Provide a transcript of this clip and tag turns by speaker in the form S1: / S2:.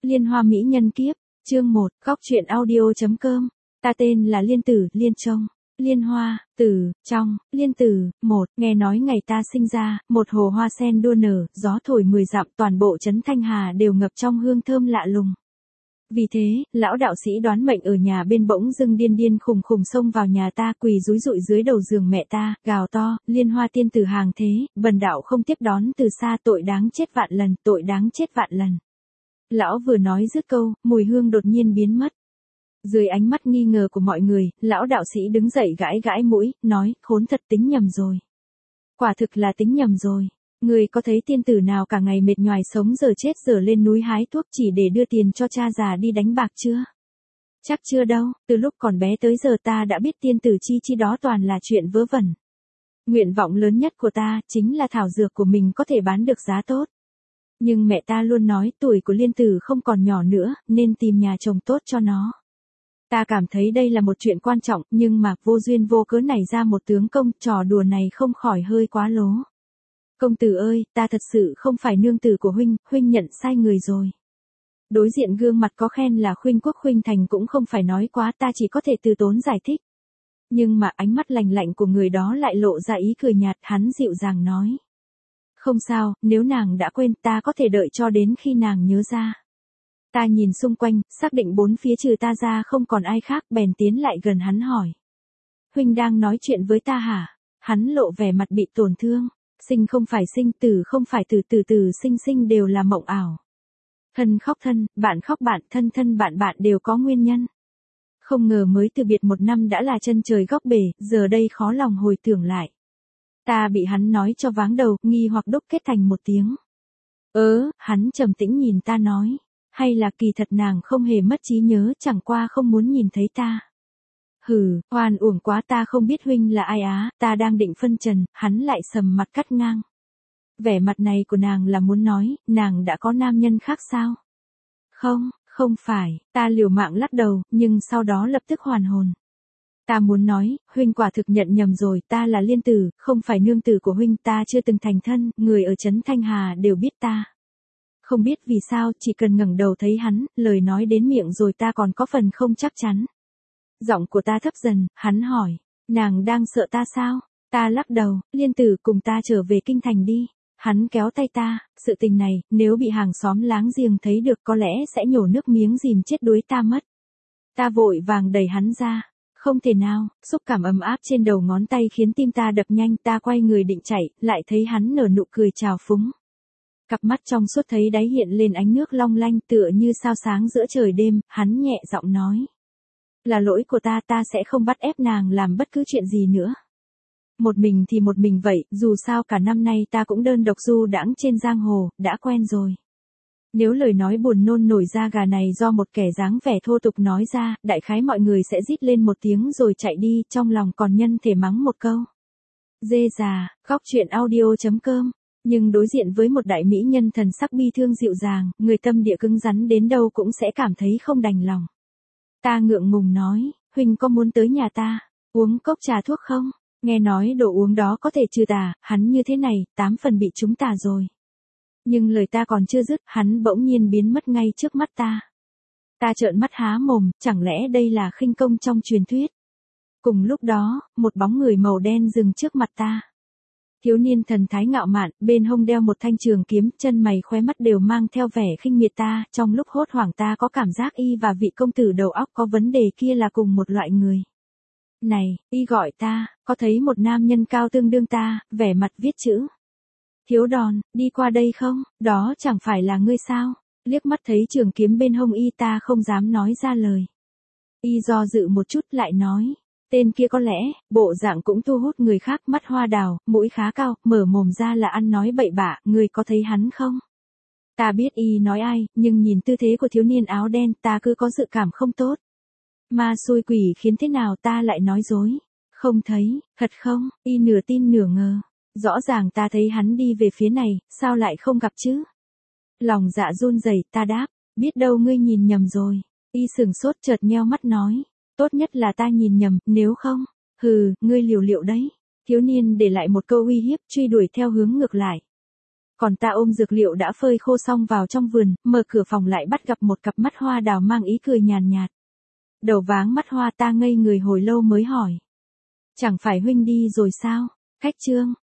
S1: Liên Hoa Mỹ Nhân Kiếp, chương 1, góc truyện audio.com. Ta tên là Liên Tử, Liên Trông. Liên Hoa, Tử, Trong, Liên Tử, 1, nghe nói ngày ta sinh ra, một hồ hoa sen đua nở, gió thổi 10 dặm, toàn bộ trấn Thanh Hà đều ngập trong hương thơm lạ lùng. Vì thế, lão đạo sĩ đoán mệnh ở nhà bên bỗng dưng điên điên khùng khùng xông vào nhà ta, quỳ rúi rụi dưới đầu giường mẹ ta, gào to, Liên Hoa tiên tử hàng thế, bần đạo không tiếp đón từ xa, tội đáng chết vạn lần, tội đáng chết vạn lần. Lão vừa nói dứt câu, mùi hương đột nhiên biến mất. Dưới ánh mắt nghi ngờ của mọi người, lão đạo sĩ đứng dậy gãi gãi mũi, nói, khốn thật, tính nhầm rồi. Quả thực là tính nhầm rồi. Người có thấy tiên tử nào cả ngày mệt nhoài sống giờ chết giờ lên núi hái thuốc chỉ để đưa tiền cho cha già đi đánh bạc chưa? Chắc chưa đâu, từ lúc còn bé tới giờ ta đã biết tiên tử chi đó toàn là chuyện vớ vẩn. Nguyện vọng lớn nhất của ta chính là thảo dược của mình có thể bán được giá tốt. Nhưng mẹ ta luôn nói tuổi của Liên Tử không còn nhỏ nữa, nên tìm nhà chồng tốt cho nó. Ta cảm thấy đây là một chuyện quan trọng, nhưng mà vô duyên vô cớ nảy ra một tướng công, trò đùa này không khỏi hơi quá lố. Công tử ơi, ta thật sự không phải nương tử của huynh, huynh nhận sai người rồi. Đối diện gương mặt có khen là Khuynh Quốc Khuynh Thành cũng không phải nói quá, ta chỉ có thể từ tốn giải thích. Nhưng mà ánh mắt lạnh lạnh của người đó lại lộ ra ý cười nhạt, hắn dịu dàng nói. Không sao, nếu nàng đã quên ta có thể đợi cho đến khi nàng nhớ ra. Ta nhìn xung quanh, xác định bốn phía trừ ta ra không còn ai khác, bèn tiến lại gần hắn hỏi. Huynh đang nói chuyện với ta hả? Hắn lộ vẻ mặt bị tổn thương. Sinh không phải sinh, tử không phải tử, sinh đều là mộng ảo. Thân khóc thân, bạn khóc bạn, thân bạn đều có nguyên nhân. Không ngờ mới từ biệt một năm đã là chân trời góc bể, giờ đây khó lòng hồi tưởng lại. Ta bị hắn nói cho váng đầu, nghi hoặc đúc kết thành một tiếng. Hắn trầm tĩnh nhìn ta nói. Hay là kỳ thật nàng không hề mất trí nhớ, chẳng qua không muốn nhìn thấy ta. Hừ, oan uổng quá, ta không biết huynh là ai á, ta đang định phân trần, hắn lại sầm mặt cắt ngang. Vẻ mặt này của nàng là muốn nói, nàng đã có nam nhân khác sao? Không phải, ta liều mạng lắc đầu, nhưng sau đó lập tức hoàn hồn. Ta muốn nói, huynh quả thực nhận nhầm rồi, ta là Liên Tử, không phải nương tử của huynh, ta chưa từng thành thân, người ở trấn Thanh Hà đều biết ta. Không biết vì sao, chỉ cần ngẩng đầu thấy hắn, lời nói đến miệng rồi ta còn có phần không chắc chắn. Giọng của ta thấp dần, hắn hỏi, nàng đang sợ ta sao? Ta lắc đầu, Liên Tử cùng ta trở về kinh thành đi. Hắn kéo tay ta, sự tình này, nếu bị hàng xóm láng giềng thấy được có lẽ sẽ nhổ nước miếng dìm chết đuối ta mất. Ta vội vàng đẩy hắn ra. Không thể nào, xúc cảm ấm áp trên đầu ngón tay khiến tim ta đập nhanh, ta quay người định chạy, lại thấy hắn nở nụ cười trào phúng. Cặp mắt trong suốt thấy đáy hiện lên ánh nước long lanh tựa như sao sáng giữa trời đêm, hắn nhẹ giọng nói. Là lỗi của ta, ta sẽ không bắt ép nàng làm bất cứ chuyện gì nữa. Một mình thì một mình vậy, dù sao cả năm nay ta cũng đơn độc du đãng trên giang hồ, đã quen rồi. Nếu lời nói buồn nôn nổi da gà này do một kẻ dáng vẻ thô tục nói ra, đại khái mọi người sẽ rít lên một tiếng rồi chạy đi, trong lòng còn nhân thể mắng một câu. Dê già, góc truyện audio.com. Nhưng đối diện với một đại mỹ nhân thần sắc bi thương dịu dàng, người tâm địa cứng rắn đến đâu cũng sẽ cảm thấy không đành lòng. Ta ngượng ngùng nói, huynh có muốn tới nhà ta, uống cốc trà thuốc không? Nghe nói đồ uống đó có thể trừ tà, hắn như thế này, 8 phần bị trúng tà rồi. Nhưng lời ta còn chưa dứt, hắn bỗng nhiên biến mất ngay trước mắt ta. Ta trợn mắt há mồm, chẳng lẽ đây là khinh công trong truyền thuyết? Cùng lúc đó, một bóng người màu đen dừng trước mặt ta. Thiếu niên thần thái ngạo mạn, bên hông đeo một thanh trường kiếm, chân mày khóe mắt đều mang theo vẻ khinh miệt ta, trong lúc hốt hoảng ta có cảm giác y và vị công tử đầu óc có vấn đề kia là cùng một loại người. Này, y gọi ta, có thấy một nam nhân cao tương đương ta, vẻ mặt viết chữ. Thiếu đòn, đi qua đây không, đó chẳng phải là ngươi sao? Liếc mắt thấy trường kiếm bên hông y ta không dám nói ra lời. Y do dự một chút lại nói. Tên kia có lẽ, bộ dạng cũng thu hút người khác, mắt hoa đào, mũi khá cao, mở mồm ra là ăn nói bậy bạ, người có thấy hắn không? Ta biết y nói ai, nhưng nhìn tư thế của thiếu niên áo đen ta cứ có dự cảm không tốt. Ma xui quỷ khiến thế nào ta lại nói dối? Không thấy, thật không? Y nửa tin nửa ngờ. Rõ ràng ta thấy hắn đi về phía này, sao lại không gặp chứ? Lòng dạ run rẩy, ta đáp, biết đâu ngươi nhìn nhầm rồi. Y sừng sốt chợt nheo mắt nói. Tốt nhất là ta nhìn nhầm, nếu không, ngươi liều liệu đấy. Thiếu niên để lại một câu uy hiếp, truy đuổi theo hướng ngược lại. Còn ta ôm dược liệu đã phơi khô xong vào trong vườn, mở cửa phòng lại bắt gặp một cặp mắt hoa đào mang ý cười nhàn nhạt. Đầu váng mắt hoa, ta ngây người hồi lâu mới hỏi. Chẳng phải huynh đi rồi sao? Khách Trương,